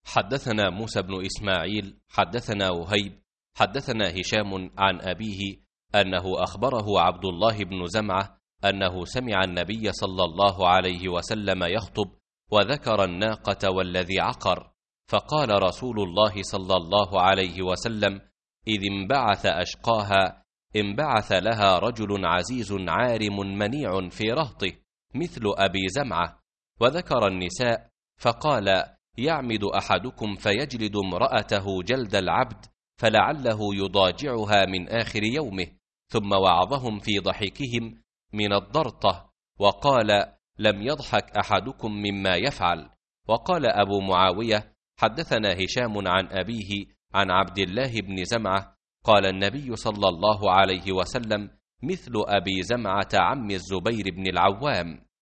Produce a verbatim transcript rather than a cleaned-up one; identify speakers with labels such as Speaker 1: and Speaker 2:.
Speaker 1: حدثنا موسى بن إسماعيل حدثنا وهيب حدثنا هشام عن أبيه أنه أخبره عبد الله بن زمعة أنه سمع النبي صلى الله عليه وسلم يخطب وذكر الناقة والذي عقر، فقال رسول الله صلى الله عليه وسلم: إذ انبعث أشقاها انبعث لها رجل عزيز عارم منيع في رهطه مثل أبي زمعة. وذكر النساء فقال: يعمد أحدكم فيجلد امرأته جلد العبد فلعله يضاجعها من آخر يومه، ثم وعظهم في ضحكهم من الضرطة، وقال: لم يضحك أحدكم مما يفعل. وقال أبو معاوية: حدثنا هشام عن أبيه عن عبد الله بن زمعة قال النبي صلى الله عليه وسلم: مثل أبي زمعة عم الزبير بن العوام.